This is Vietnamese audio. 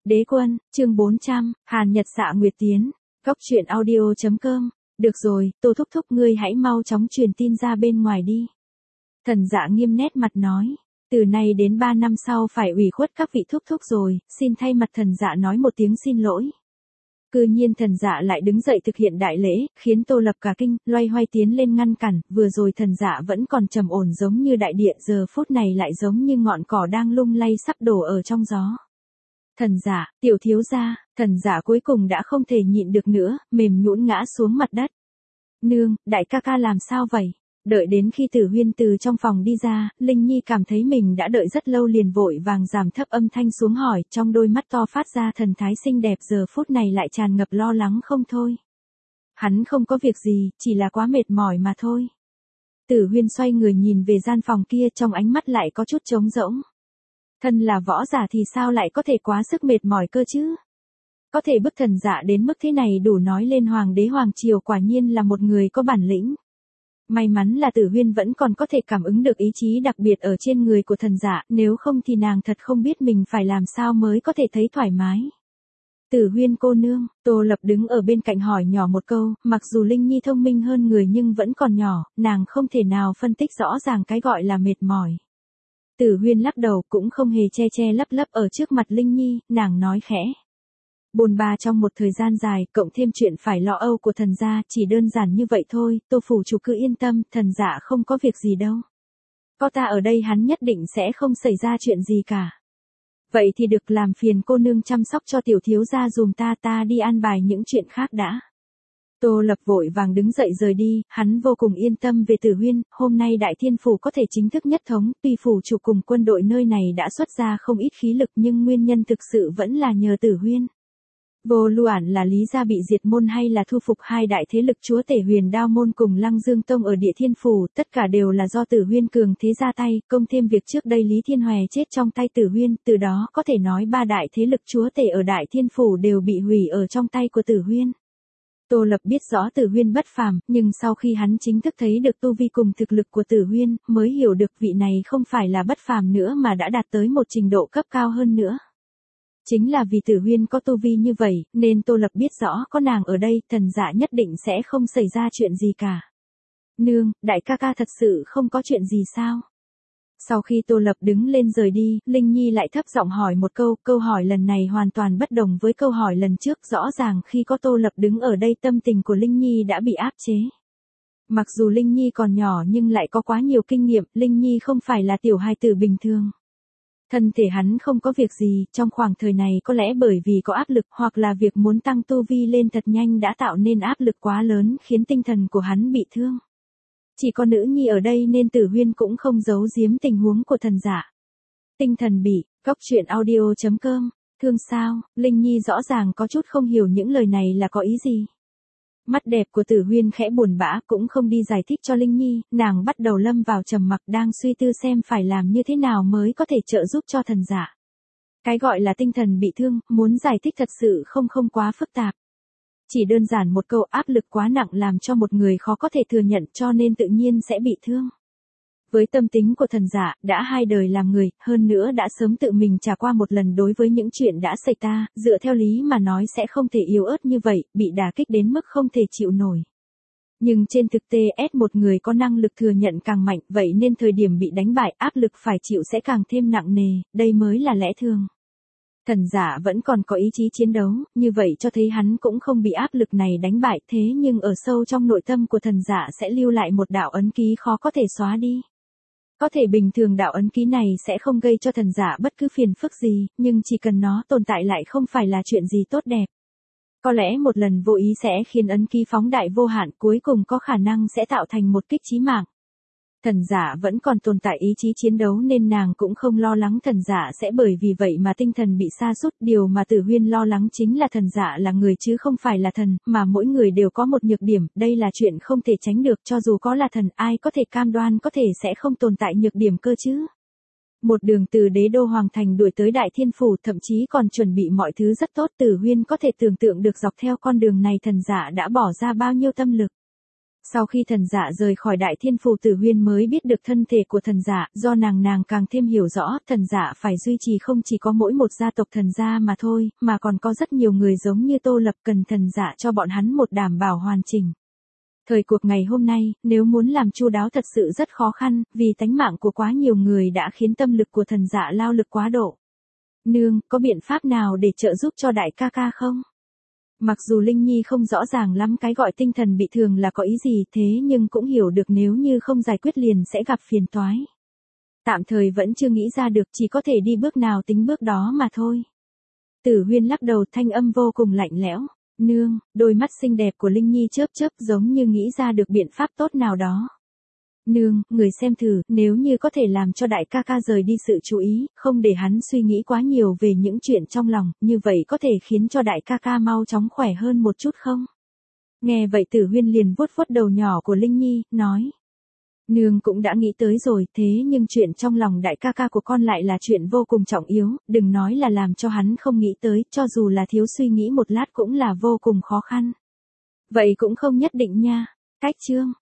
Đế quân, chương 400, Hàn Nhật Dạ Nguyệt Tiến. Góc truyện audio.com. Được rồi, Tô thúc thúc ngươi hãy mau chóng truyền tin ra bên ngoài đi. Thần Dạ nghiêm nét mặt nói. Từ nay đến 3 năm sau phải ủy khuất các vị thúc thúc rồi, xin thay mặt Thần Dạ nói một tiếng xin lỗi. Cư nhiên Thần Dạ lại đứng dậy thực hiện đại lễ, khiến Tô Lập cả kinh, loay hoay tiến lên ngăn cản, vừa rồi Thần Dạ vẫn còn trầm ổn giống như đại địa, giờ phút này lại giống như ngọn cỏ đang lung lay sắp đổ ở trong gió. Thần Dạ, tiểu thiếu gia, Thần Dạ cuối cùng đã không thể nhịn được nữa, mềm nhũn ngã xuống mặt đất. Nương, đại ca ca làm sao vậy? Đợi đến khi Tử Huyên từ trong phòng đi ra, Linh Nhi cảm thấy mình đã đợi rất lâu liền vội vàng giảm thấp âm thanh xuống hỏi, trong đôi mắt to phát ra thần thái xinh đẹp giờ phút này lại tràn ngập lo lắng không thôi. Hắn không có việc gì, chỉ là quá mệt mỏi mà thôi. Tử Huyên xoay người nhìn về gian phòng kia, trong ánh mắt lại có chút trống rỗng. Thân là võ giả thì sao lại có thể quá sức mệt mỏi cơ chứ? Có thể bức Thần Dạ đến mức thế này đủ nói lên hoàng đế hoàng triều quả nhiên là một người có bản lĩnh. May mắn là Tử Huyên vẫn còn có thể cảm ứng được ý chí đặc biệt ở trên người của Thần Dạ, nếu không thì nàng thật không biết mình phải làm sao mới có thể thấy thoải mái. Tử Huyên cô nương, Tô Lập đứng ở bên cạnh hỏi nhỏ một câu, mặc dù Linh Nhi thông minh hơn người nhưng vẫn còn nhỏ, nàng không thể nào phân tích rõ ràng cái gọi là mệt mỏi. Tử Huyên lắc đầu cũng không hề che lấp lấp ở trước mặt Linh Nhi, nàng nói khẽ. Bồn ba trong một thời gian dài, cộng thêm chuyện phải lo âu của Thần gia, chỉ đơn giản như vậy thôi, Tô phủ chủ cứ yên tâm, Thần Dạ không có việc gì đâu. Có ta ở đây hắn nhất định sẽ không xảy ra chuyện gì cả. Vậy thì được, làm phiền cô nương chăm sóc cho tiểu thiếu gia dùm ta đi an bài những chuyện khác đã. Tô Lập vội vàng đứng dậy rời đi, hắn vô cùng yên tâm về Tử Huyên, hôm nay Đại Thiên Phủ có thể chính thức nhất thống, tuy phủ chủ cùng quân đội nơi này đã xuất ra không ít khí lực nhưng nguyên nhân thực sự vẫn là nhờ Tử Huyên. Vô luận là Lý gia bị diệt môn hay là thu phục hai đại thế lực chúa tể Huyền Đao môn cùng Lăng Dương tông ở Địa Thiên Phủ, tất cả đều là do Tử Huyên cường thế ra tay, công thêm việc trước đây Lý Thiên Hoè chết trong tay Tử Huyên, từ đó có thể nói ba đại thế lực chúa tể ở Đại Thiên Phủ đều bị hủy ở trong tay của Tử Huyên. Tô Lập biết rõ Tử Huyên bất phàm, nhưng sau khi hắn chính thức thấy được tu vi cùng thực lực của Tử Huyên, mới hiểu được vị này không phải là bất phàm nữa mà đã đạt tới một trình độ cấp cao hơn nữa. Chính là vì Tử Huyên có tu vi như vậy, nên Tô Lập biết rõ có nàng ở đây, Thần Dạ nhất định sẽ không xảy ra chuyện gì cả. Nương, đại ca ca thật sự không có chuyện gì sao? Sau khi Tô Lập đứng lên rời đi, Linh Nhi lại thấp giọng hỏi một câu hỏi lần này hoàn toàn bất đồng với câu hỏi lần trước, rõ ràng khi có Tô Lập đứng ở đây tâm tình của Linh Nhi đã bị áp chế. Mặc dù Linh Nhi còn nhỏ nhưng lại có quá nhiều kinh nghiệm, Linh Nhi không phải là tiểu hài tử bình thường. Thân thể hắn không có việc gì, trong khoảng thời này có lẽ bởi vì có áp lực hoặc là việc muốn tăng tu vi lên thật nhanh đã tạo nên áp lực quá lớn khiến tinh thần của hắn bị thương. Chỉ có nữ nhi ở đây nên Tử Huyên cũng không giấu giếm tình huống của Thần Dạ. Tinh thần bị, góc truyện audio.com, thương sao, Linh Nhi rõ ràng có chút không hiểu những lời này là có ý gì. Mắt đẹp của Tử Huyên khẽ buồn bã cũng không đi giải thích cho Linh Nhi, nàng bắt đầu lâm vào trầm mặc đang suy tư xem phải làm như thế nào mới có thể trợ giúp cho Thần Dạ. Cái gọi là tinh thần bị thương, muốn giải thích thật sự không quá phức tạp. Chỉ đơn giản một câu áp lực quá nặng làm cho một người khó có thể thừa nhận cho nên tự nhiên sẽ bị thương. Với tâm tính của Thần Dạ, đã 2 đời làm người, hơn nữa đã sớm tự mình trải qua một lần đối với những chuyện đã xảy ra, dựa theo lý mà nói sẽ không thể yếu ớt như vậy, bị đả kích đến mức không thể chịu nổi. Nhưng trên thực tế một người có năng lực thừa nhận càng mạnh, vậy nên thời điểm bị đánh bại áp lực phải chịu sẽ càng thêm nặng nề, đây mới là lẽ thường. Thần Dạ vẫn còn có ý chí chiến đấu, như vậy cho thấy hắn cũng không bị áp lực này đánh bại, thế nhưng ở sâu trong nội tâm của Thần Dạ sẽ lưu lại một đạo ấn ký khó có thể xóa đi. Có thể bình thường đạo ấn ký này sẽ không gây cho Thần Dạ bất cứ phiền phức gì, nhưng chỉ cần nó tồn tại lại không phải là chuyện gì tốt đẹp. Có lẽ một lần vô ý sẽ khiến ấn ký phóng đại vô hạn, cuối cùng có khả năng sẽ tạo thành một kích chí mạng. Thần Dạ vẫn còn tồn tại ý chí chiến đấu nên nàng cũng không lo lắng Thần Dạ sẽ bởi vì vậy mà tinh thần bị sa sút, điều mà Tử Huyên lo lắng chính là Thần Dạ là người chứ không phải là thần, mà mỗi người đều có một nhược điểm, đây là chuyện không thể tránh được, cho dù có là thần ai có thể cam đoan có thể sẽ không tồn tại nhược điểm cơ chứ. Một đường từ Đế đô Hoàng thành đuổi tới Đại Thiên Phủ, thậm chí còn chuẩn bị mọi thứ rất tốt, Tử Huyên có thể tưởng tượng được dọc theo con đường này Thần Dạ đã bỏ ra bao nhiêu tâm lực. Sau khi thần dạ rời khỏi Đại Thiên Phủ, Tử Huyên mới biết được thân thể của thần dạ, do nàng càng thêm hiểu rõ, thần dạ phải duy trì không chỉ có mỗi một gia tộc thần gia mà thôi, mà còn có rất nhiều người giống như Tô Lập cần thần dạ cho bọn hắn một đảm bảo hoàn chỉnh. Thời cuộc ngày hôm nay, nếu muốn làm chu đáo thật sự rất khó khăn, vì tánh mạng của quá nhiều người đã khiến tâm lực của thần dạ lao lực quá độ. Nương, có biện pháp nào để trợ giúp cho đại ca ca không? Mặc dù Linh Nhi không rõ ràng lắm cái gọi tinh thần bị thương là có ý gì, thế nhưng cũng hiểu được nếu như không giải quyết liền sẽ gặp phiền toái. Tạm thời vẫn chưa nghĩ ra được, chỉ có thể đi bước nào tính bước đó mà thôi. Tử Huyên lắc đầu, thanh âm vô cùng lạnh lẽo. Nương, đôi mắt xinh đẹp của Linh Nhi chớp chớp giống như nghĩ ra được biện pháp tốt nào đó. Nương, người xem thử, nếu như có thể làm cho đại ca ca rời đi sự chú ý, không để hắn suy nghĩ quá nhiều về những chuyện trong lòng, như vậy có thể khiến cho đại ca ca mau chóng khỏe hơn một chút không? Nghe vậy Tử Huyên liền vuốt vuốt đầu nhỏ của Linh Nhi, nói. Nương cũng đã nghĩ tới rồi, thế nhưng chuyện trong lòng đại ca ca của con lại là chuyện vô cùng trọng yếu, đừng nói là làm cho hắn không nghĩ tới, cho dù là thiếu suy nghĩ một lát cũng là vô cùng khó khăn. Vậy cũng không nhất định nha. Cách chương